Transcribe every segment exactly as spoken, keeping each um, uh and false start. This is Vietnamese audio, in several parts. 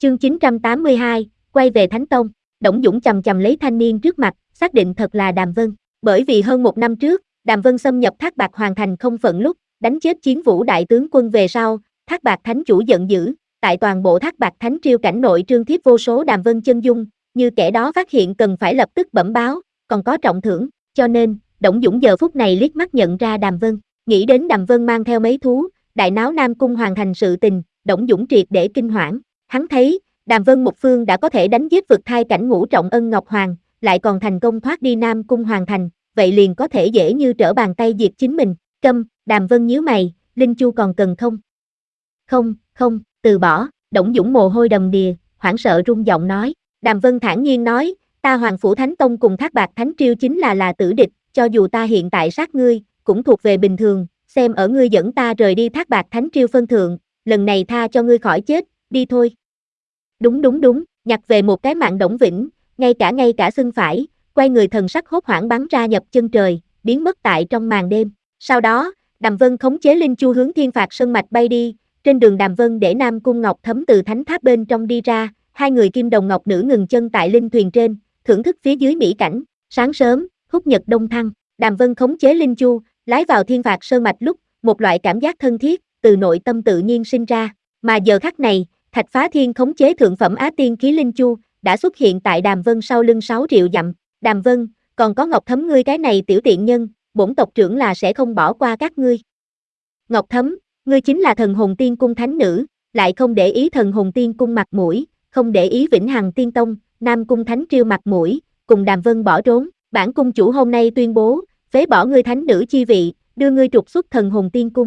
Chương chín trăm tám mươi hai, quay về Thánh Tông. Đổng Dũng chầm chầm lấy thanh niên trước mặt, xác định thật là Đàm Vân. Bởi vì hơn một năm trước, Đàm Vân xâm nhập Thác Bạt Hoàng thành không phận lúc, đánh chết Chiến Vũ đại tướng quân về sau, Thác Bạt Thánh chủ giận dữ, tại toàn bộ Thác Bạt Thánh triều cảnh nội trương thiếp vô số Đàm Vân chân dung, như kẻ đó phát hiện cần phải lập tức bẩm báo, còn có trọng thưởng, cho nên, Đổng Dũng giờ phút này liếc mắt nhận ra Đàm Vân, nghĩ đến Đàm Vân mang theo mấy thú, đại náo Nam Cung hoàn thành sự tình, Đổng Dũng triệt để kinh hoảng. Hắn thấy, Đàm Vân một phương đã có thể đánh giết vực thai cảnh ngũ trọng ân Ngọc Hoàng, lại còn thành công thoát đi Nam Cung hoàn thành, vậy liền có thể dễ như trở bàn tay diệt chính mình. Câm, Đàm Vân nhíu mày, Linh Chu còn cần không? Không, không, từ bỏ. Đổng Dũng mồ hôi đầm đìa, hoảng sợ run giọng nói. Đàm Vân thản nhiên nói, ta Hoàng Phủ Thánh Tông cùng Thác Bạt Thánh triều chính là là tử địch, cho dù ta hiện tại sát ngươi, cũng thuộc về bình thường, xem ở ngươi dẫn ta rời đi Thác Bạt Thánh triều phân thượng, lần này tha cho ngươi khỏi chết, đi thôi. Đúng đúng đúng, nhặt về một cái mạng Đổng Vĩnh, ngay cả ngay cả xưng phải, quay người thần sắc hốt hoảng bắn ra nhập chân trời, biến mất tại trong màn đêm. Sau đó, Đàm Vân khống chế Linh Chu hướng Thiên Phạt Sơn mạch bay đi, trên đường Đàm Vân để Nam Cung Ngọc Thấm từ thánh tháp bên trong đi ra, hai người kim đồng ngọc nữ ngừng chân tại linh thuyền trên, thưởng thức phía dưới mỹ cảnh. Sáng sớm, húc nhật đông thăng, Đàm Vân khống chế Linh Chu, lái vào Thiên Phạt Sơn mạch lúc, một loại cảm giác thân thiết từ nội tâm tự nhiên sinh ra, mà giờ khắc này, Thạch Phá Thiên khống chế thượng phẩm Á Tiên khí Linh Chu, đã xuất hiện tại Đàm Vân sau lưng sáu triệu dặm. Đàm Vân, còn có Ngọc Thấm ngươi cái này tiểu tiện nhân, bổn tộc trưởng là sẽ không bỏ qua các ngươi. Ngọc Thấm, ngươi chính là Thần Hồn Tiên cung thánh nữ, lại không để ý Thần Hồn Tiên cung mặt mũi, không để ý Vĩnh Hằng Tiên Tông, Nam cung thánh triều mặt mũi, cùng Đàm Vân bỏ trốn. Bản cung chủ hôm nay tuyên bố, phế bỏ ngươi thánh nữ chi vị, đưa ngươi trục xuất Thần Hồn Tiên cung.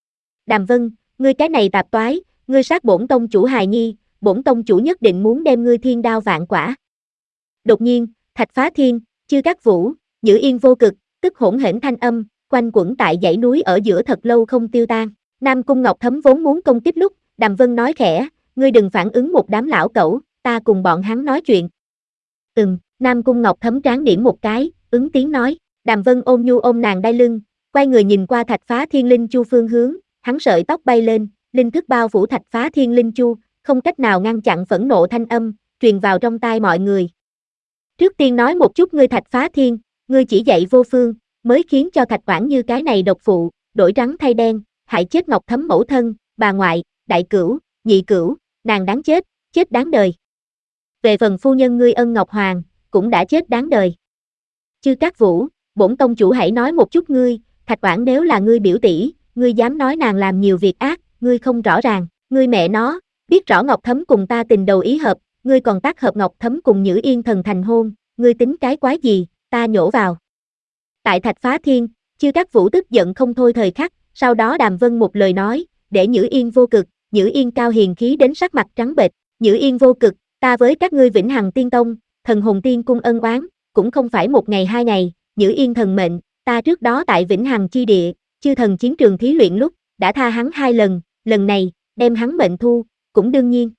Đàm Vân, ngươi cái này tạp toái, ngươi sát bổn tông chủ hài nhi, bổn tông chủ nhất định muốn đem ngươi thiên đao vạn quả. Đột nhiên, Thạch Phá Thiên, Chư Các Vũ, Nhữ Yên Vô Cực, tức hỗn hển thanh âm, quanh quẩn tại dãy núi ở giữa thật lâu không tiêu tan. Nam Cung Ngọc Thấm vốn muốn công kích lúc, Đàm Vân nói khẽ, ngươi đừng phản ứng một đám lão cẩu, ta cùng bọn hắn nói chuyện. Ừm, Nam Cung Ngọc Thấm tráng điểm một cái, ứng tiếng nói. Đàm Vân ôm nhu ôm nàng đai lưng, quay người nhìn qua Thạch Phá Thiên Linh Chu phương hướng, hắn sợi tóc bay lên, linh thức bao phủ Thạch Phá Thiên Linh Chu, không cách nào ngăn chặn phẫn nộ thanh âm, truyền vào trong tai mọi người. Trước tiên nói một chút ngươi Thạch Phá Thiên, ngươi chỉ dạy vô phương, mới khiến cho Thạch Oản Như cái này độc phụ, đổi trắng thay đen, hại chết Ngọc Thấm mẫu thân, bà ngoại, đại cửu, nhị cửu, nàng đáng chết, chết đáng đời. Về phần phu nhân ngươi Ân Ngọc Hoàng, cũng đã chết đáng đời. Chư Các Vũ, bổn tông chủ hãy nói một chút ngươi, Thạch Oản nếu là ngươi biểu tỷ, ngươi dám nói nàng làm nhiều việc ác, ngươi không rõ ràng, ngươi mẹ nó, biết rõ Ngọc Thấm cùng ta tình đầu ý hợp, ngươi còn tác hợp Ngọc Thấm cùng Nhữ Yên thần thành hôn, ngươi tính cái quái gì, ta nhổ vào. Tại Thạch Phá Thiên, Chư Các Vũ tức giận không thôi thời khắc, sau đó Đàm Vân một lời nói, để Nhữ Yên Vô Cực, Nhữ Yên cao hiền khí đến sắc mặt trắng bệch, Nhữ Yên Vô Cực, ta với các ngươi Vĩnh Hằng Tiên Tông, Thần Hồn Tiên cung ân oán, cũng không phải một ngày hai ngày, Nhữ Yên thần mệnh, ta trước đó tại Vĩnh Hằng chi địa, chư thần chiến trường thí luyện lúc, đã tha hắn hai lần, lần này, đem hắn mệnh thu, cũng đương nhiên.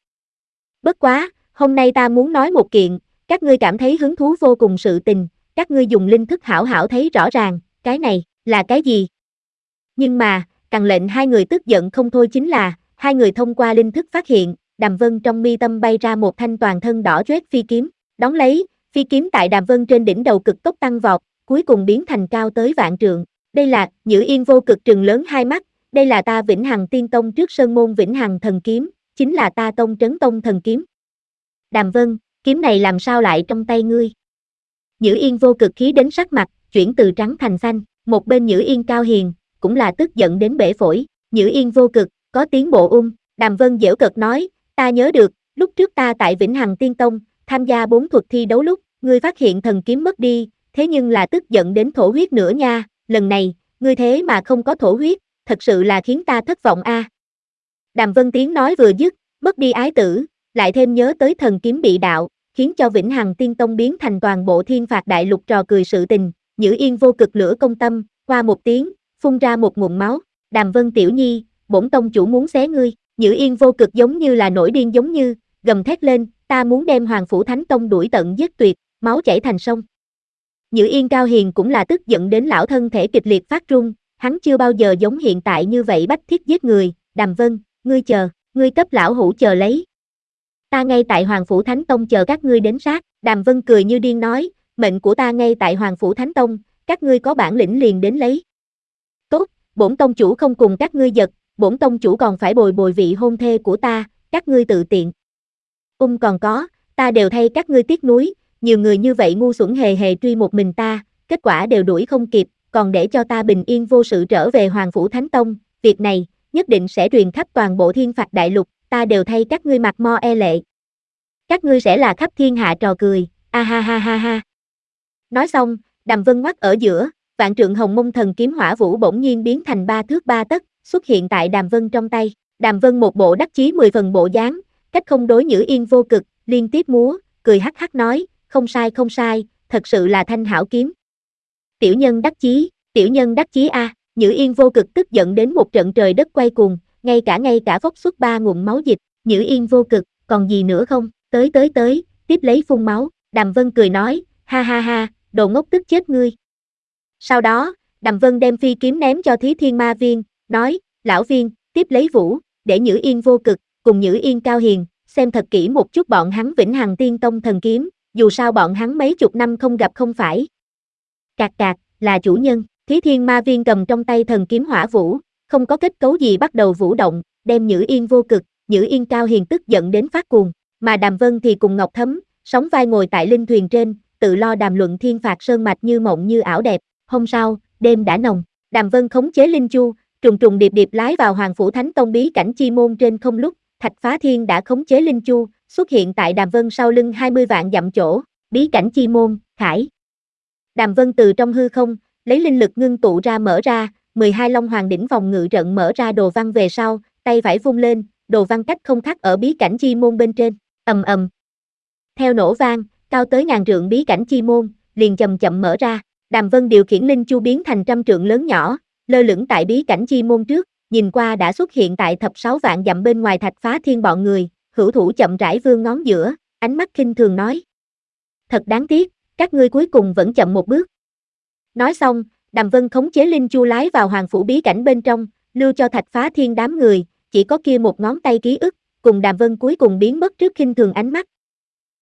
Bất quá, hôm nay ta muốn nói một kiện, các ngươi cảm thấy hứng thú vô cùng sự tình, các ngươi dùng linh thức hảo hảo thấy rõ ràng, cái này, là cái gì? Nhưng mà, càng lệnh hai người tức giận không thôi chính là, hai người thông qua linh thức phát hiện, Đàm Vân trong mi tâm bay ra một thanh toàn thân đỏ chót phi kiếm, đón lấy, phi kiếm tại Đàm Vân trên đỉnh đầu cực tốc tăng vọt, cuối cùng biến thành cao tới vạn trượng. Đây là, Nhữ Yên Vô Cực trừng lớn hai mắt, đây là ta Vĩnh Hằng Tiên Tông trước sơn môn Vĩnh Hằng thần kiếm, chính là ta tông trấn tông thần kiếm. Đàm Vân, kiếm này làm sao lại trong tay ngươi? Nhữ Yên Vô Cực khí đến sắc mặt, chuyển từ trắng thành xanh, một bên Nhữ Yên cao hiền, cũng là tức giận đến bể phổi. Nhữ Yên Vô Cực, có tiếng bộ ung, Đàm Vân giễu cợt nói, ta nhớ được, lúc trước ta tại Vĩnh Hằng Tiên Tông, tham gia bốn thuật thi đấu lúc, ngươi phát hiện thần kiếm mất đi, thế nhưng là tức giận đến thổ huyết nữa nha, lần này, ngươi thế mà không có thổ huyết, thật sự là khiến ta thất vọng a. À. Đàm Vân tiếng nói vừa dứt, mất đi ái tử, lại thêm nhớ tới thần kiếm bị đạo, khiến cho Vĩnh Hằng Tiên Tông biến thành toàn bộ Thiên Phạt đại lục trò cười sự tình, Nhữ Yên Vô Cực lửa công tâm, qua một tiếng, phun ra một ngụm máu, Đàm Vân tiểu nhi, bổn tông chủ muốn xé ngươi, Nhữ Yên Vô Cực giống như là nổi điên giống như, gầm thét lên, ta muốn đem Hoàng Phủ Thánh Tông đuổi tận giết tuyệt, máu chảy thành sông. Nhữ Yên cao hiền cũng là tức giận đến lão thân thể kịch liệt phát run, hắn chưa bao giờ giống hiện tại như vậy bách thiết giết người, Đàm Vân, ngươi chờ, ngươi cấp lão hủ chờ lấy. Ta ngay tại Hoàng Phủ Thánh Tông chờ các ngươi đến sát, Đàm Vân cười như điên nói, mệnh của ta ngay tại Hoàng Phủ Thánh Tông, các ngươi có bản lĩnh liền đến lấy. Tốt, bổn tông chủ không cùng các ngươi giật, bổn tông chủ còn phải bồi bồi vị hôn thê của ta, các ngươi tự tiện. Ung còn có, ta đều thay các ngươi tiếc nuối, nhiều người như vậy ngu xuẩn hề hề truy một mình ta, kết quả đều đuổi không kịp, còn để cho ta bình yên vô sự trở về Hoàng Phủ Thánh Tông, việc này, nhất định sẽ truyền khắp toàn bộ thiên phạt đại lục, ta đều thay các ngươi mặt mo e lệ. Các ngươi sẽ là khắp thiên hạ trò cười, a ha ha ha ha. Nói xong, Đàm Vân ngoắt ở giữa, vạn trượng hồng mông thần kiếm hỏa vũ bỗng nhiên biến thành ba thước ba tấc, xuất hiện tại Đàm Vân trong tay. Đàm Vân một bộ đắc chí mười phần bộ dáng, cách không đối Nhữ Yên vô cực, liên tiếp múa, cười hắc hắc nói, không sai không sai, thật sự là thanh hảo kiếm. Tiểu nhân đắc chí, tiểu nhân đắc chí a, Nhữ Yên vô cực tức giận đến một trận trời đất quay cuồng, ngay cả ngay cả phốc xuất ba nguồn máu dịch, Nhữ Yên vô cực, còn gì nữa không, tới tới tới, tiếp lấy phun máu, Đàm Vân cười nói, ha ha ha, đồ ngốc tức chết ngươi. Sau đó, Đàm Vân đem phi kiếm ném cho Thí Thiên Ma Viên, nói, lão viên, tiếp lấy vũ, để Nhữ Yên vô cực, cùng Nhữ Yên Cao Hiền, xem thật kỹ một chút bọn hắn Vĩnh Hằng Tiên Tông thần kiếm, dù sao bọn hắn mấy chục năm không gặp không phải. Cạc cạc, là chủ nhân, Thí Thiên Ma Viên cầm trong tay thần kiếm hỏa vũ, không có kết cấu gì bắt đầu vũ động, đem Nhữ Yên vô cực, Nhữ Yên Cao Hiền tức giận đến phát cuồng, mà Đàm Vân thì cùng Ngọc Thấm, sóng vai ngồi tại linh thuyền trên, tự lo đàm luận thiên phạt sơn mạch như mộng như ảo đẹp. Hôm sau, đêm đã nồng, Đàm Vân khống chế linh chu, trùng trùng điệp điệp lái vào Hoàng Phủ Thánh Tông bí cảnh chi môn trên không lúc, Thạch Phá Thiên đã khống chế linh chu, xuất hiện tại Đàm Vân sau lưng hai mươi vạn dặm chỗ, bí cảnh chi môn, khải. Đàm Vân từ trong hư không, lấy linh lực ngưng tụ ra mở ra, mười hai Long Hoàng đỉnh phòng ngự trận mở ra đồ văn về sau, tay phải vung lên, đồ văn cách không khắc ở bí cảnh chi môn bên trên, ầm ầm. Theo nổ vang, cao tới ngàn trượng bí cảnh chi môn, liền chậm chậm mở ra. Đàm Vân điều khiển linh chu biến thành trăm trượng lớn nhỏ, lơ lửng tại bí cảnh chi môn trước, nhìn qua đã xuất hiện tại thập sáu vạn dặm bên ngoài Thạch Phá Thiên bọn người, hữu thủ chậm rãi vươn ngón giữa, ánh mắt khinh thường nói. Thật đáng tiếc, các ngươi cuối cùng vẫn chậm một bước. Nói xong, Đàm Vân khống chế linh chu lái vào Hoàng Phủ bí cảnh bên trong, lưu cho Thạch Phá Thiên đám người, chỉ có kia một ngón tay ký ức, cùng Đàm Vân cuối cùng biến mất trước khinh thường ánh mắt,